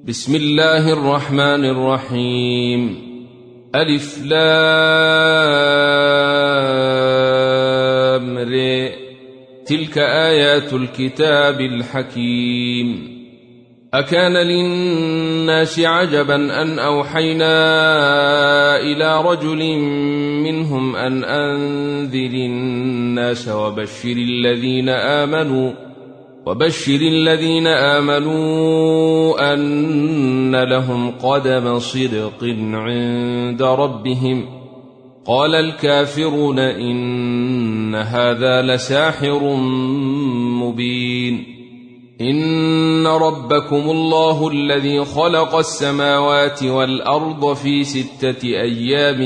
بسم الله الرحمن الرحيم. ألف لام ر. تلك آيات الكتاب الحكيم. أكان للناس عجبا أن أوحينا إلى رجل منهم أن أنذر الناس وبشر الذين آمنوا أن لهم قدم صدق عند ربهم. قال الكافرون إن هذا لساحر مبين. إن ربكم الله الذي خلق السماوات والأرض في 6 أيام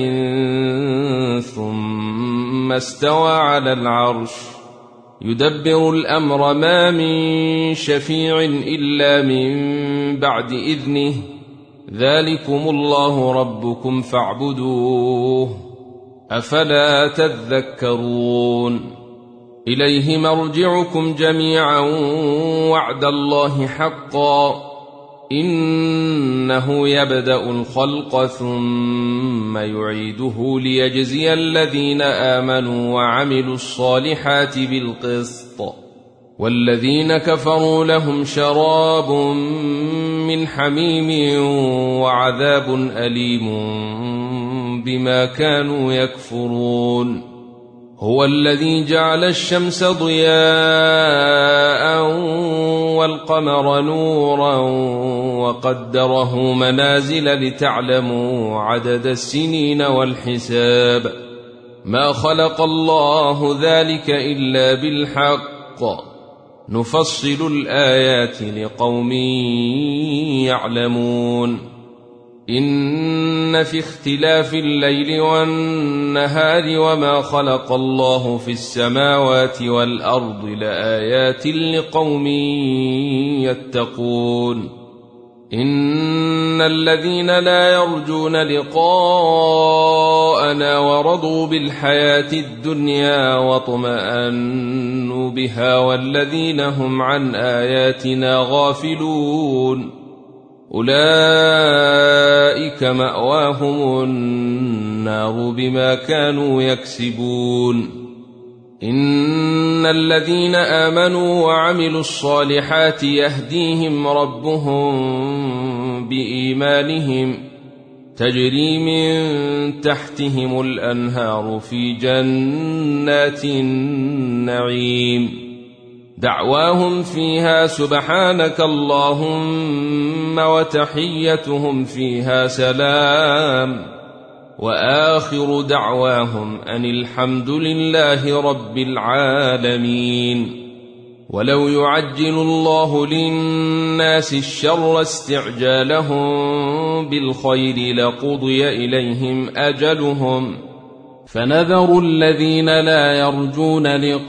ثم استوى على العرش يدبر الأمر ما من شفيع إلا من بعد إذنه ذلكم الله ربكم فاعبدوه أفلا تذكرون. إليه مرجعكم جميعا وعد الله حقا إنه يبدأ الخلق ثم يعيده ليجزي الذين آمنوا وعملوا الصالحات بالقسط والذين كفروا لهم شراب من حميم وعذاب أليم بما كانوا يكفرون. هو الذي جعل الشمس ضياء والقمر نورا وقدره منازل لتعلموا عدد السنين والحساب. ما خلق الله ذلك إلا بالحق نفصل الآيات لقوم يعلمون. إن في اختلاف الليل والنهار وما خلق الله في السماوات والأرض لآيات لقوم يتقون. إن الذين لا يرجون لقاءنا ورضوا بالحياة الدنيا واطمأنوا بها والذين هم عن آياتنا غافلون أولئك مأواهم النار بما كانوا يكسبون. إن الذين آمنوا وعملوا الصالحات يهديهم ربهم بإيمانهم تجري من تحتهم الأنهار في جنات النعيم دعواهم فيها سبحانك اللهم وتحيتهم فيها سلام وآخر دعواهم أن الحمد لله رب العالمين. ولو يعجل الله للناس الشر استعجالهم بالخير لقضي إليهم أجلهم فنذر الذين لا يرجون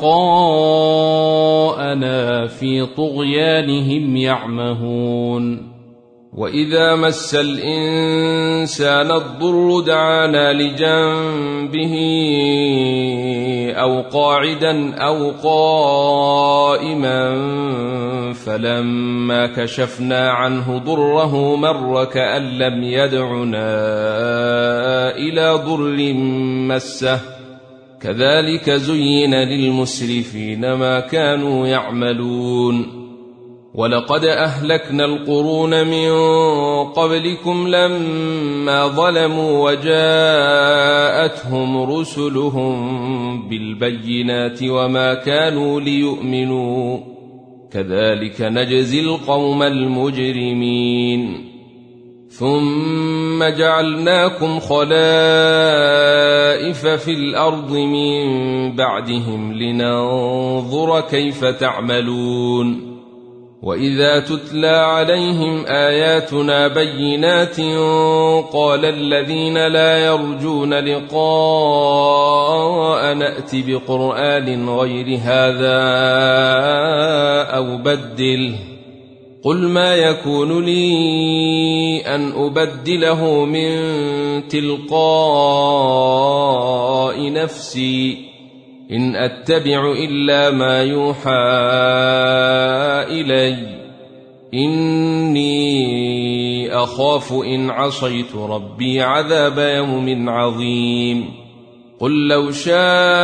لقاءنا في طغيانهم يعمهون. وإذا مس الإنسان الضر دعانا لجنبه أو قاعدا أو قائما فلما كشفنا عنه ضره مر كأن لم يدعنا إلى ضر مسه كذلك زين للمسرفين ما كانوا يعملون. ولقد أهلكنا القرون من قبلكم لما ظلموا وجاءتهم رسلهم بالبينات وما كانوا ليؤمنوا كذلك نجزي القوم المجرمين. ثم جعلناكم خلائف في الأرض من بعدهم لننظر كيف تعملون. وإذا تتلى عليهم آياتنا بينات قال الذين لا يرجون لقاء نأت بقرآن غير هذا أو بدله قل ما يكون لي أن أبدله من تلقاء نفسي إن أتبع إلا ما يوحى إلي إني أخاف إن عصيت ربي عذاب يوم عظيم قل لو شاء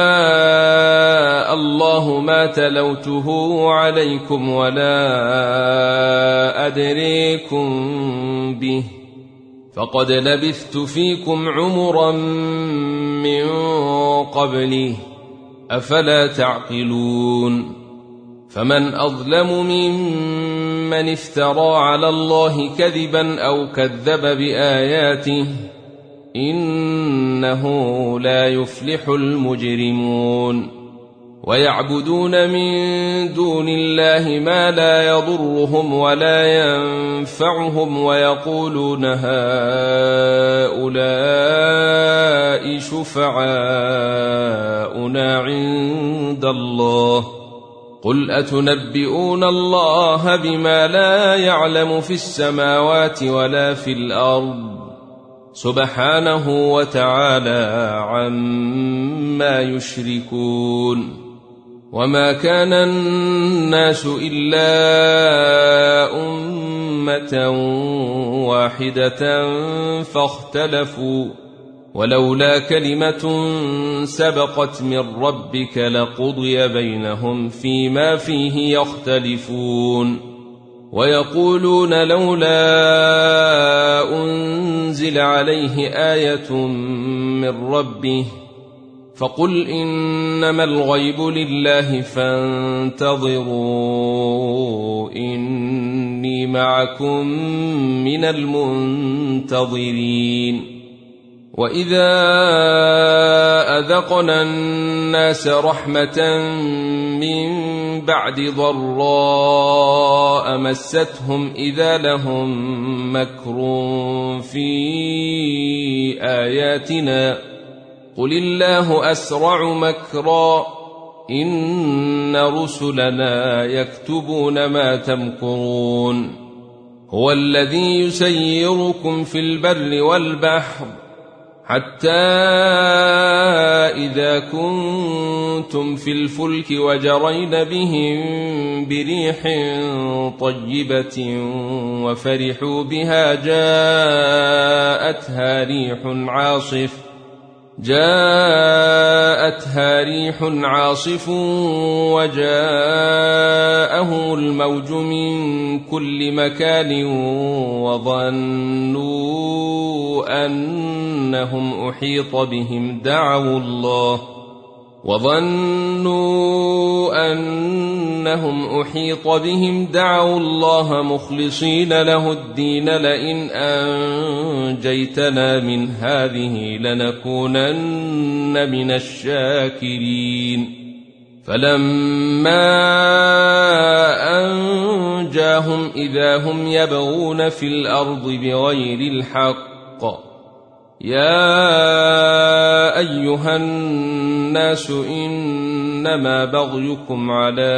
الله ما تلوته عليكم ولا أدريكم به فقد لبثت فيكم عمرا من قبله أفلا تعقلون فمن أظلم ممن افترى على الله كذبا أو كذب بآياته إنه لا يفلح المجرمون ويعبدون من دون الله ما لا يضرهم ولا ينفعهم ويقولون هؤلاء شفعاؤنا عند الله قل أتنبئون الله بما لا يعلم في السماوات ولا في الأرض سبحانه وتعالى عما يشركون وما كان الناس إلا أمة واحدة فاختلفوا ولولا كلمة سبقت من ربك لقضي بينهم فيما فيه يختلفون ويقولون لولا أنزل عليه آية من ربه فقل إنما الغيب لله فانتظروا إني معكم من المنتظرين وإذا أذقنا الناس رحمة من بعد ضراء مستهم إذا لهم مكر في آياتنا قل الله أسرع مكرا إن رسلنا يكتبون ما تمكرون هو الذي يسيركم في البر والبحر حتى إذا كنتم في الفلك وجرين بهم بريح طيبة وفرحوا بها جاءتها ريح عاصف وجاءهم الموج من كل مكان وظنوا أنهم أحيط بهم دعوا الله مخلصين له الدين لئن أنجيتنا من هذه لنكونن من الشاكرين فلما أنجاهم إذا هم يبغون في الأرض بغير الحق يا أيها الناس إنما بغيكم على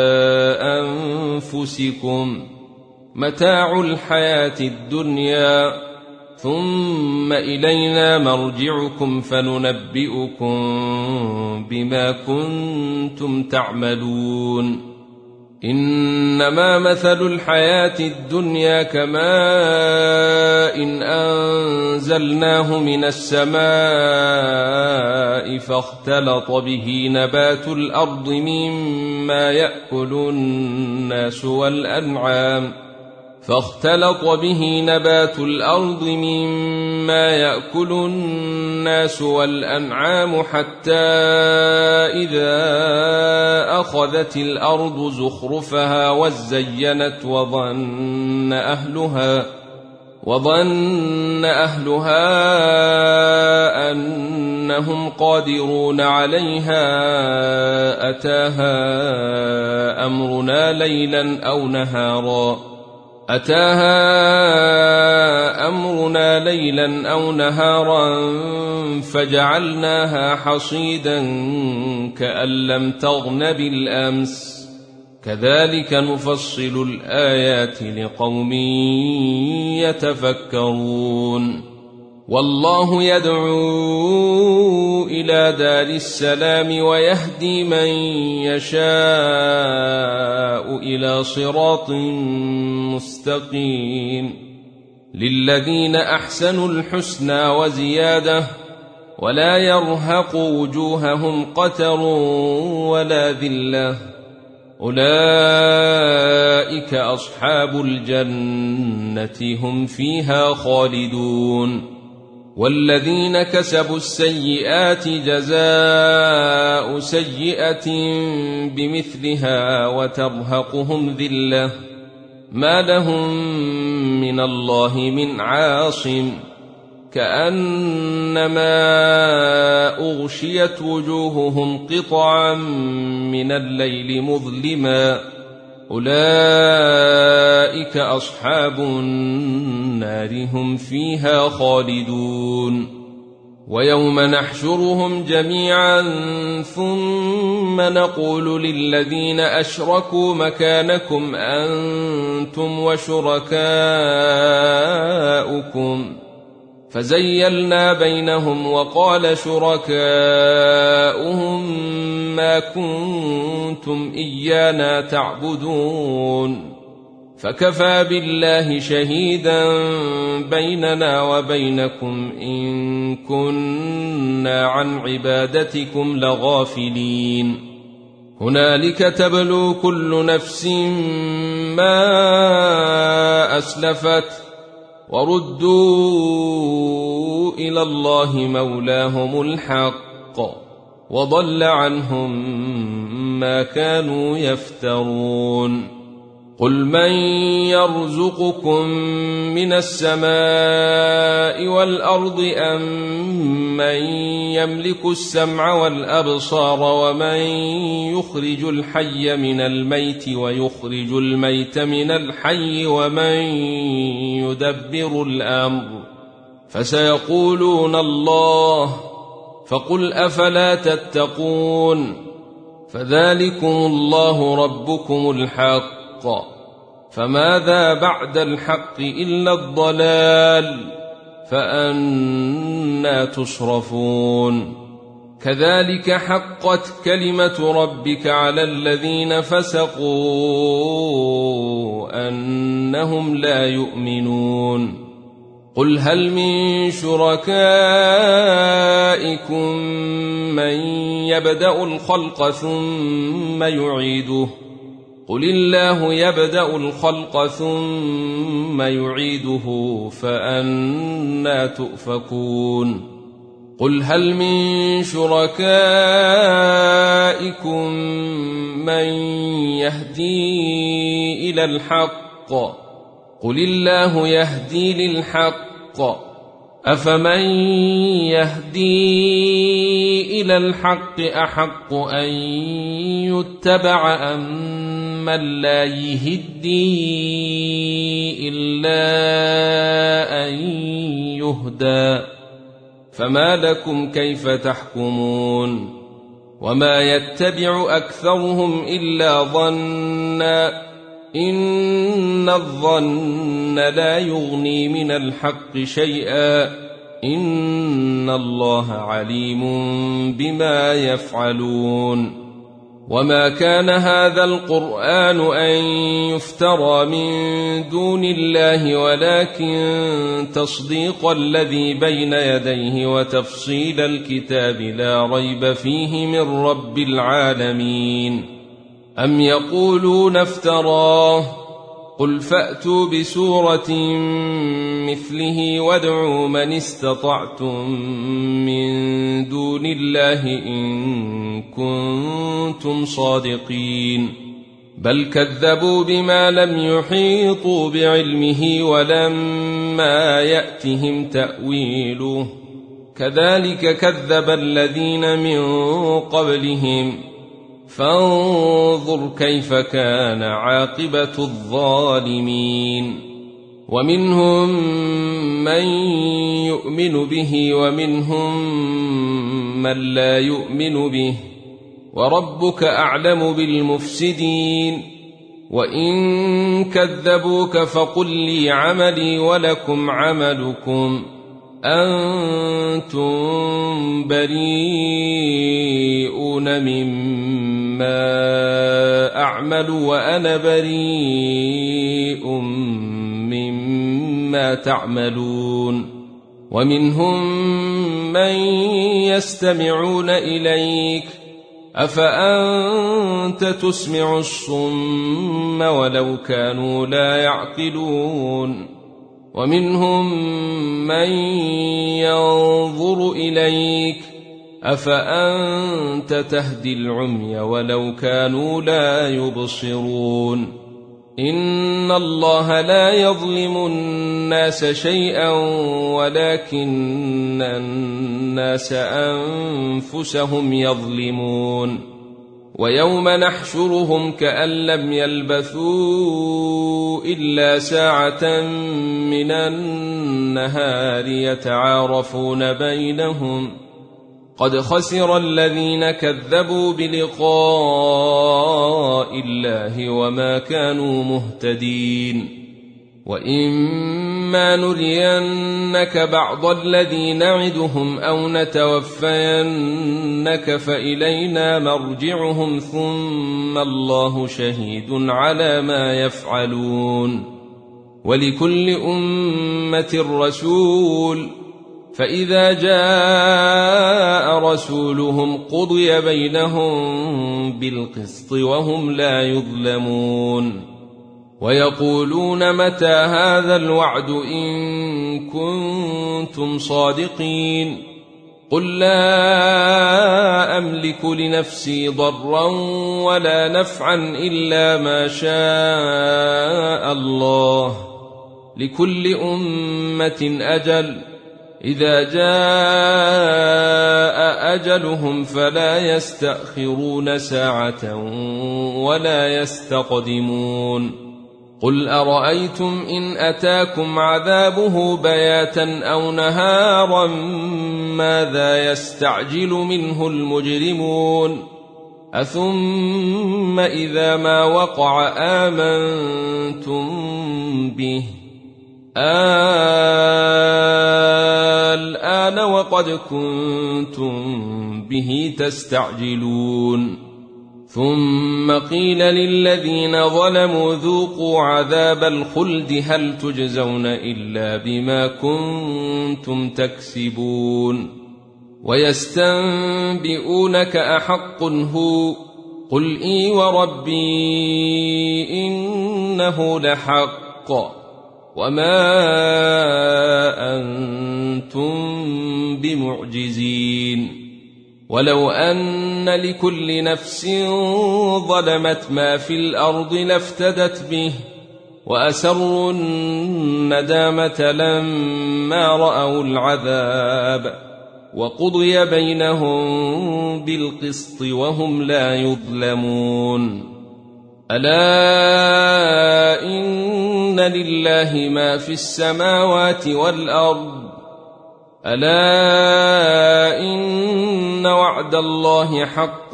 أنفسكم متاع الحياة الدنيا ثم إلينا مرجعكم فننبئكم بما كنتم تعملون إنما مثل الحياة الدنيا كماء إن أنزلناه من السماء فاختلط به نبات الأرض مما يأكل الناس والأنعام حتى إذا أخذت الأرض زخرفها وزينت وظن أهلها أنهم قادرون عليها أتاها أمرنا ليلا أو نهارا فجعلناها حصيدا كأن لم تغن بالأمس كذلك نفصل الآيات لقوم يتفكرون والله يدعو إلى دار السلام ويهدي من يشاء إلى صراط مستقيم للذين أحسنوا الحسنى وزيادة ولا يرهق وجوههم قتر ولا ذلة أولئك أصحاب الجنة هم فيها خالدون والذين كسبوا السيئات جزاء سيئة بمثلها وترهقهم ذلة ما لهم من الله من عاصم كأنما أغشيت وجوههم قطعا من الليل مظلما أولئك أصحاب النار هم فيها خالدون ويوم نحشرهم جميعا ثم نقول للذين أشركوا مكانكم أنتم وشركاؤكم فزيلنا بينهم وقال شركاؤهم ما كنتم إيانا تعبدون فكفى بالله شهيدا بيننا وبينكم إن كنا عن عبادتكم لغافلين هنالك تبلو كل نفس ما أسلفت وردوا إلى الله مولاهم الحق وضل عنهم ما كانوا يفترون قل من يرزقكم من السماء والأرض أم من يملك السمع والأبصار ومن يخرج الحي من الميت ويخرج الميت من الحي ومن يدبر الأمر فسيقولون الله فقل أفلا تتقون فذلكم الله ربكم الحق فماذا بعد الحق إلا الضلال فأنى تصرفون كذلك حقت كلمة ربك على الذين فسقوا أنهم لا يؤمنون قل هل من شركائكم من يبدأ الخلق ثم يعيده قل الله يبدأ الخلق ثم يعيده فأنى تؤفكون قل هل من شركائكم من يهدي إلى الحق قل الله يهدي للحق أفمن يهدي إلى الحق أحق أن يتبع أم من لا يهدي إلا أن يهدى فما لكم كيف تحكمون وما يتبع أكثرهم إلا ظنا إن الظن لا يغني من الحق شيئا إن الله عليم بما يفعلون وما كان هذا القرآن أن يفترى من دون الله ولكن تصديق الذي بين يديه وتفصيل الكتاب لا ريب فيه من رب العالمين أم يقولون افتراه قل فأتوا بسورة مثله وادعوا من استطعتم من دون الله إن كنتم صادقين بل كذبوا بما لم يحيطوا بعلمه ولما يأتهم تأويله كذلك كذب الذين من قبلهم فانظر كيف كان عاقبة الظالمين ومنهم من يؤمن به ومنهم من لا يؤمن به وربك أعلم بالمفسدين وإن كذبوك فقل لي عملي ولكم عملكم أنتم بريئون مما أعمل وأنا بريء مما تعملون ومنهم من يستمعون إليك أفأنت تسمع الصم ولو كانوا لا يعقلون ومنهم من ينظر إليك أفأنت تهدي العمي ولو كانوا لا يبصرون إن الله لا يظلم الناس شيئا ولكن الناس أنفسهم يظلمون ويوم نحشرهم كأن لم يلبثوا إلا ساعة من النهار يتعارفون بينهم قد خسر الذين كذبوا بلقاء الله وما كانوا مهتدين وإما نرينك بعض الذي نعدهم أو نتوفينك فإلينا مرجعهم ثم الله شهيد على ما يفعلون ولكل أمة رسول فإذا جاء رسولهم قضي بينهم بالقسط وهم لا يظلمون ويقولون متى هذا الوعد إن كنتم صادقين قل لا أملك لنفسي ضرا ولا نفعا إلا ما شاء الله لكل أمة أجل إذا جاء أجلهم فلا يستأخرون ساعة ولا يستقدمون قل أرأيتم إن أتاكم عذابه بياتا أو نهارا ماذا يستعجل منه المجرمون أثم إذا ما وقع آمنتم به الآن وقد كنتم به تستعجلون ثم قيل للذين ظلموا ذوقوا عذاب الخلد هل تجزون إلا بما كنتم تكسبون ويستنبئونك أحق هو قل إي وربي إنه لحق وما أنتم بمعجزين ولو أن لكل نفس ظلمت ما في الأرض لافتدت به وأسروا الندامة لما رأوا العذاب وقضي بينهم بالقسط وهم لا يظلمون ألا إن لله ما في السماوات والأرض ألا إن وعد الله حق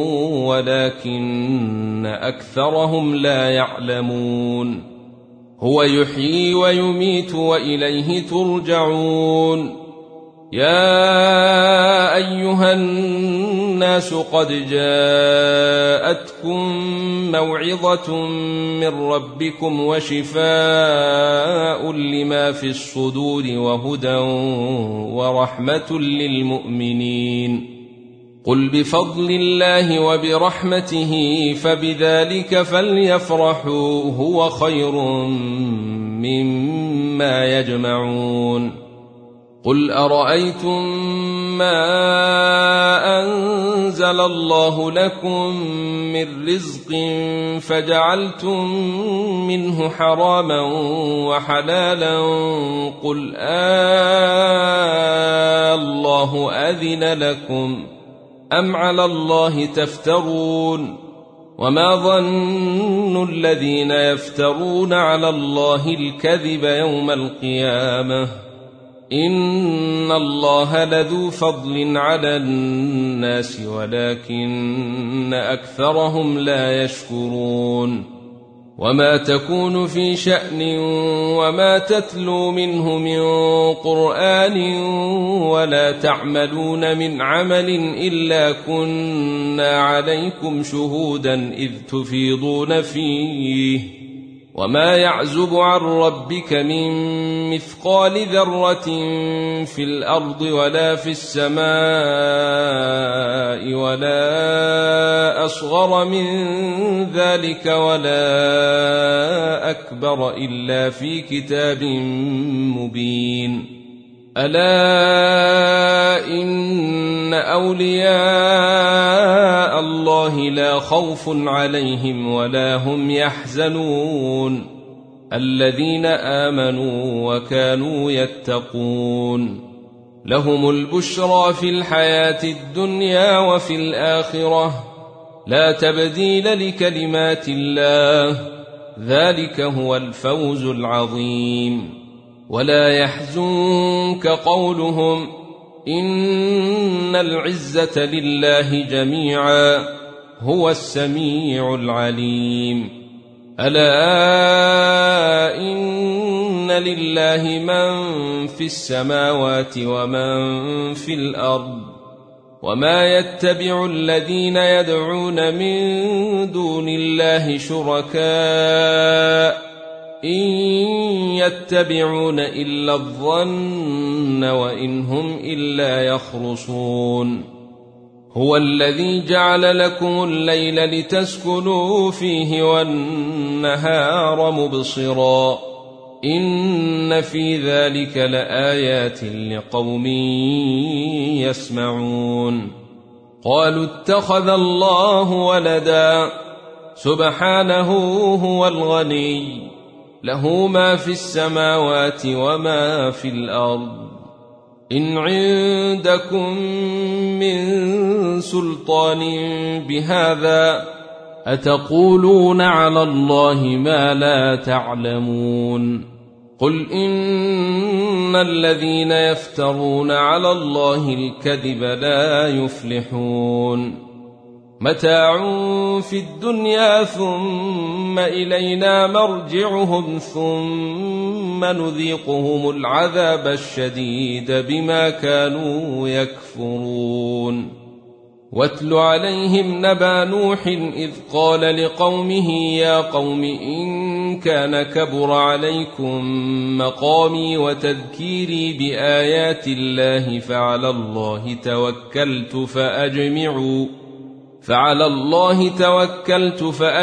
ولكن أكثرهم لا يعلمون هو يحيي ويميت وإليه ترجعون يا أيها الناس قد جاءتكم موعظة من ربكم وشفاء لما في الصدور وهدى ورحمة للمؤمنين قل بفضل الله وبرحمته فبذلك فليفرحوا هو خير مما يجمعون قل أرأيتم ما أنزل الله لكم من رزق فجعلتم منه حراما وحلالا قل الله أذن لكم أم على الله تفترون وما ظن الذين يفترون على الله الكذب يوم القيامة إن الله لذو فضل على الناس ولكن أكثرهم لا يشكرون وما تكون في شأن وما تتلو منه من قرآن ولا تعملون من عمل إلا كنا عليكم شهودا إذ تفيضون فيه وما يعزب عن ربك من مثقال ذرة في الأرض ولا في السماء ولا أصغر من ذلك ولا أكبر إلا في كتاب مبين ألا إن أولياء الله لا خوف عليهم ولا هم يحزنون الذين آمنوا وكانوا يتقون لهم البشرى في الحياة الدنيا وفي الآخرة لا تبديل لكلمات الله ذلك هو الفوز العظيم ولا يحزنك قولهم إن العزة لله جميعا هو السميع العليم ألا إن لله من في السماوات ومن في الأرض وما يتبع الذين يدعون من دون الله شركاء إن يتبعون إلا الظن وإن هم إلا يخرصون هو الذي جعل لكم الليل لتسكنوا فيه والنهار مبصرا إن في ذلك لآيات لقوم يسمعون قالوا اتخذ الله ولدا سبحانه هو الغني له ما في السماوات وما في الأرض إن عندكم من سلطان بهذا أتقولون على الله ما لا تعلمون قل إن الذين يفترون على الله الكذب لا يفلحون متاع في الدنيا ثم إلينا مرجعهم ثم نذيقهم العذاب الشديد بما كانوا يكفرون واتل عليهم نبأ نوح إذ قال لقومه يا قوم إن كان كبر عليكم مقامي وتذكيري بآيات الله فعلى الله توكلت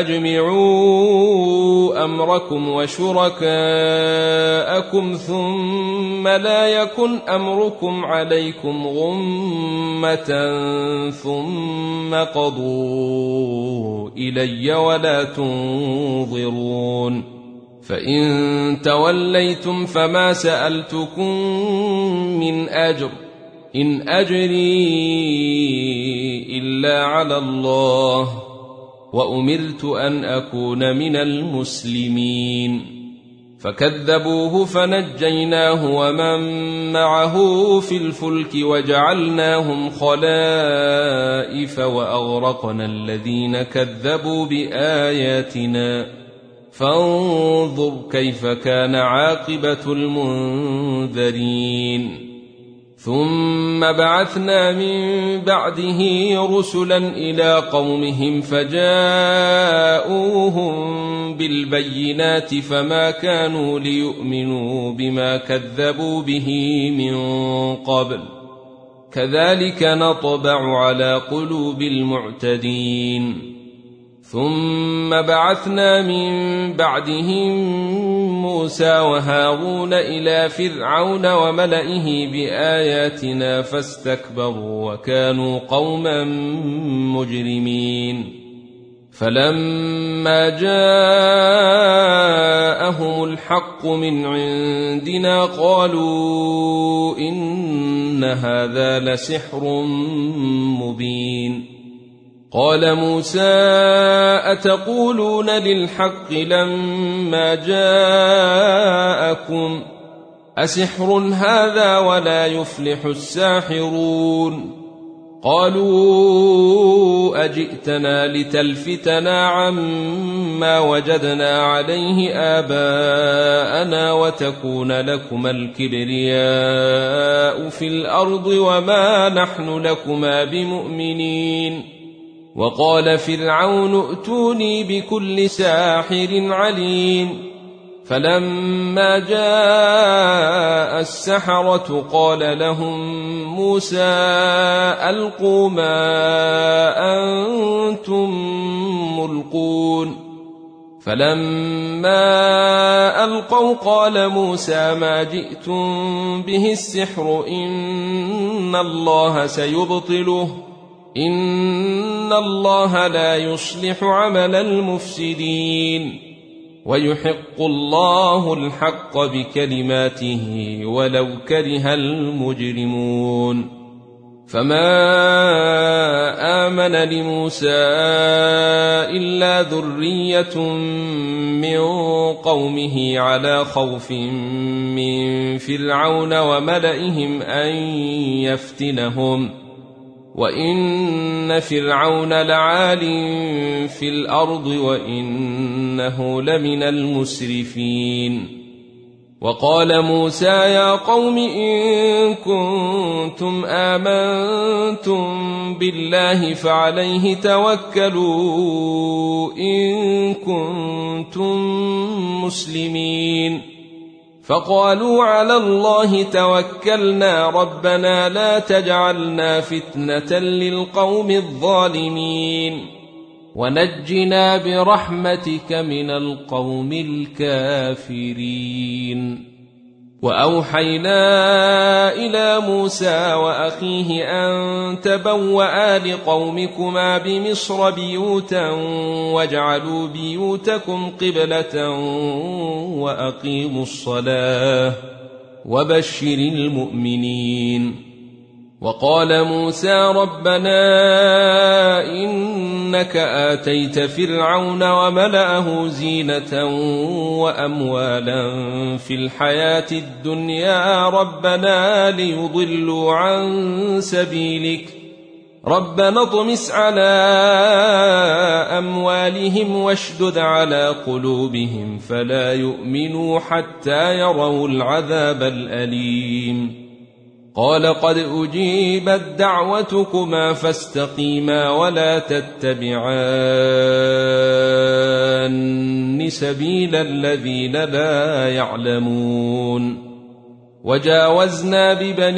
فأجمعوا أمركم وشركاءكم ثم لا يكن أمركم عليكم غمة ثم قضوا إلي ولا تنظرون فإن توليتم فما سألتكم من أجر إن أجري إلا على الله وأمرت أن أكون من المسلمين فكذبوه فنجيناه ومن معه في الفلك وجعلناهم خلائف وأغرقنا الذين كذبوا بآياتنا فانظر كيف كان عاقبة المنذرين ثم بعثنا من بعده رسلا إلى قومهم فجاءوهم بالبينات فما كانوا ليؤمنوا بما كذبوا به من قبل كذلك نطبع على قلوب المعتدين ثم بعثنا من بعدهم موسى وهارون إلى فرعون وملئه بآياتنا فاستكبروا وكانوا قوما مجرمين فلما جاءهم الحق من عندنا قالوا إن هذا لسحر مبين قال موسى أتقولون للحق لما جاءكم أسحر هذا ولا يفلح الساحرون قالوا أجئتنا لتلفتنا عما وجدنا عليه آباءنا وتكون لكما الكبرياء في الأرض وما نحن لكما بمؤمنين. وقال فرعون ائتوني بكل ساحر عليم. فلما جاء السحرة قال لهم موسى ألقوا ما أنتم ملقون. فلما ألقوا قال موسى ما جئتم به السحر إن الله سيبطله إن الله لا يصلح عمل المفسدين ويحق الله الحق بكلماته ولو كره المجرمون. فما آمن لموسى إلا ذرية من قومه على خوف من فرعون وملئهم أن يفتنهم وإن فرعون لعال في الأرض وإنه لمن المسرفين. وقال موسى يا قوم إن كنتم آمنتم بالله فعليه توكلوا إن كنتم مسلمين. فقالوا على الله توكلنا ربنا لا تجعلنا فتنة للقوم الظالمين ونجنا برحمتك من القوم الكافرين. وأوحينا إلى موسى وأخيه أن تبوأ لقومكما بمصر بيوتا واجعلوا بيوتكم قبلة وأقيموا الصلاة وبشر المؤمنين. وقال موسى ربنا إنك آتيت فرعون وملأه زينة وأموالا في الحياة الدنيا ربنا ليضلوا عن سبيلك ربنا اطمس على أموالهم واشدد على قلوبهم فلا يؤمنوا حتى يروا العذاب الأليم. قال قد أجيبت دعوتكما فاستقيما ولا تتبعان سبيل الذين لا يعلمون. وجاوزنا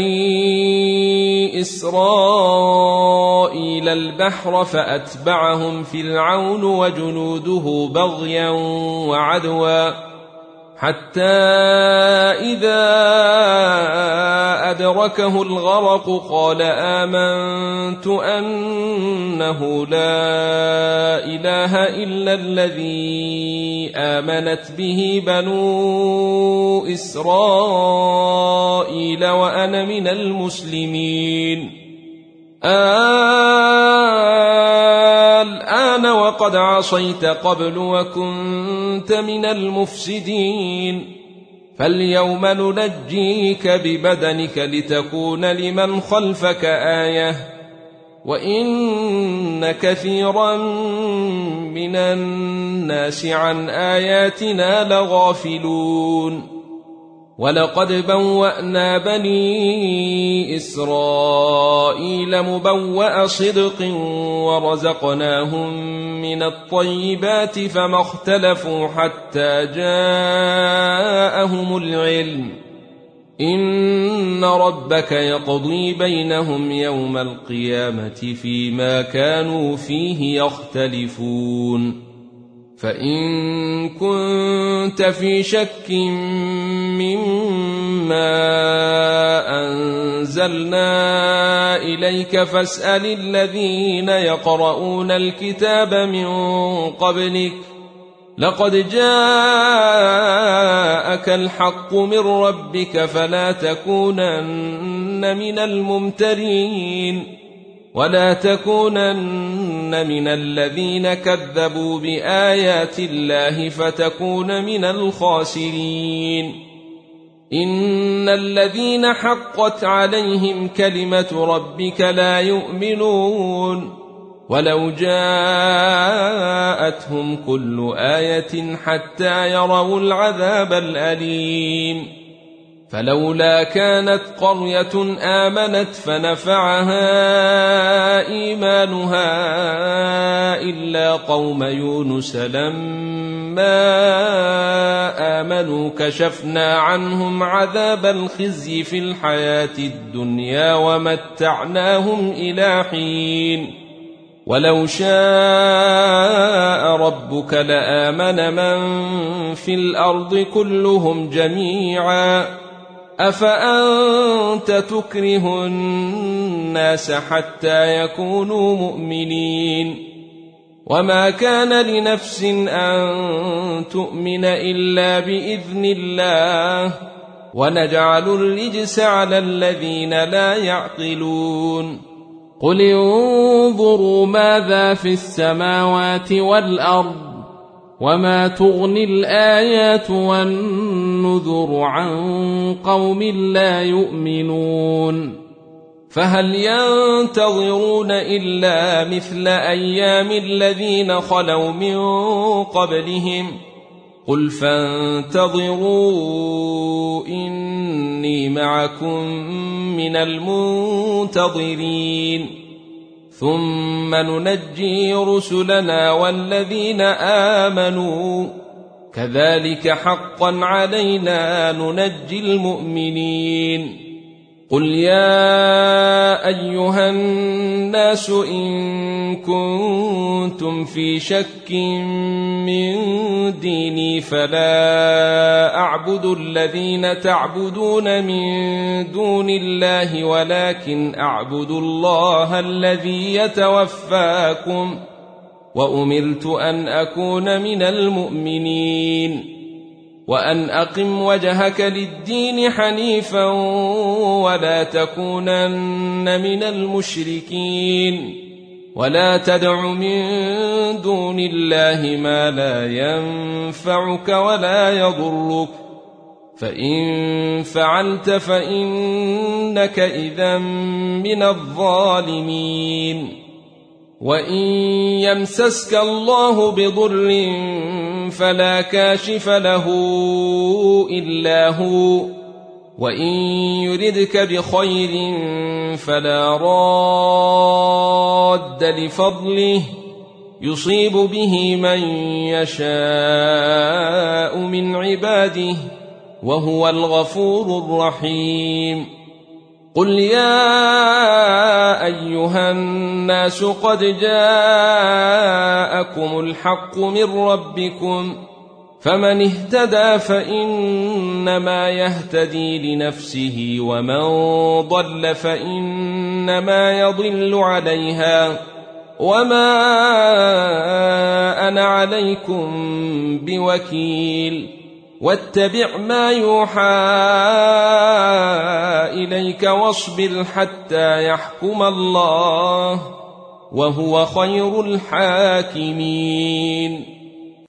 ببني إسرائيل البحر فأتبعهم فرعون وجنوده بغيا وعدوا حتى إذا أدركه الغرق قال آمنت أنه لا إله إلا الذي آمنت به بنو إسرائيل وأنا من المسلمين. الآن وقد عصيت قبل وكنت من المفسدين فاليوم ننجيك ببدنك لتكون لمن خلفك آية وإن كثيرا من الناس عن آياتنا لغافلون. ولقد بوأنا بني إسرائيل مبوأ صدق ورزقناهم من الطيبات فما اختلفوا حتى جاءهم العلم إن ربك يقضي بينهم يوم القيامة فيما كانوا فيه يختلفون. فإن كنت في شك مما أنزلنا إليك فاسأل الذين يقرؤون الكتاب من قبلك لقد جاءك الحق من ربك فلا تكونن من الممترين ولا تكونن من الذين كذبوا بآيات الله فتكون من الخاسرين. إن إن الذين حقت عليهم كلمة ربك لا يؤمنون ولو جاءتهم كل آية حتى يروا العذاب الأليم فلولا كانت قرية آمنت فنفعها إيمانها إلا قوم يونس لما آمنوا كشفنا عنهم عذاب الخزي في الحياة الدنيا ومتعناهم إلى حين ولو شاء ربك لآمن من في الأرض كلهم جميعا أفأنت تكره الناس حتى يكونوا مؤمنين وما كان لنفس أن تؤمن إلا بإذن الله ونجعل الرجس على الذين لا يعقلون قل انظروا ماذا في السماوات والأرض وما تغني الآيات والنذر عن قوم لا يؤمنون فهل ينتظرون إلا مثل أيام الذين خلوا من قبلهم قل فانتظروا إني معكم من المنتظرين ثم ننجي رسلنا والذين آمنوا كذلك حقا علينا ننجي المؤمنين قل يا أيها الناس إن كنتم في شك من ديني فلا أعبد الذين تعبدون من دون الله ولكن أعبد الله الذي يتوفاكم وأمرت أن أكون من المؤمنين وأن أقم وجهك للدين حنيفا ولا تكونن من المشركين ولا تدع من دون الله ما لا ينفعك ولا يضرك فإن فعلت فإنك إذا من الظالمين وإن يمسسك الله بضر فلا كاشف له إلا هو وإن يردك بخير فلا راد لفضله يصيب به من يشاء من عباده وهو الغفور الرحيم قل يا أيها الناس قد جاءكم الحق من ربكم فمن اهتدى فإنما يهتدي لنفسه ومن ضل فإنما يضل عليها وما أنا عليكم بوكيل واتبع ما يوحى إليك واصبر حتى يحكم الله وهو خير الحاكمين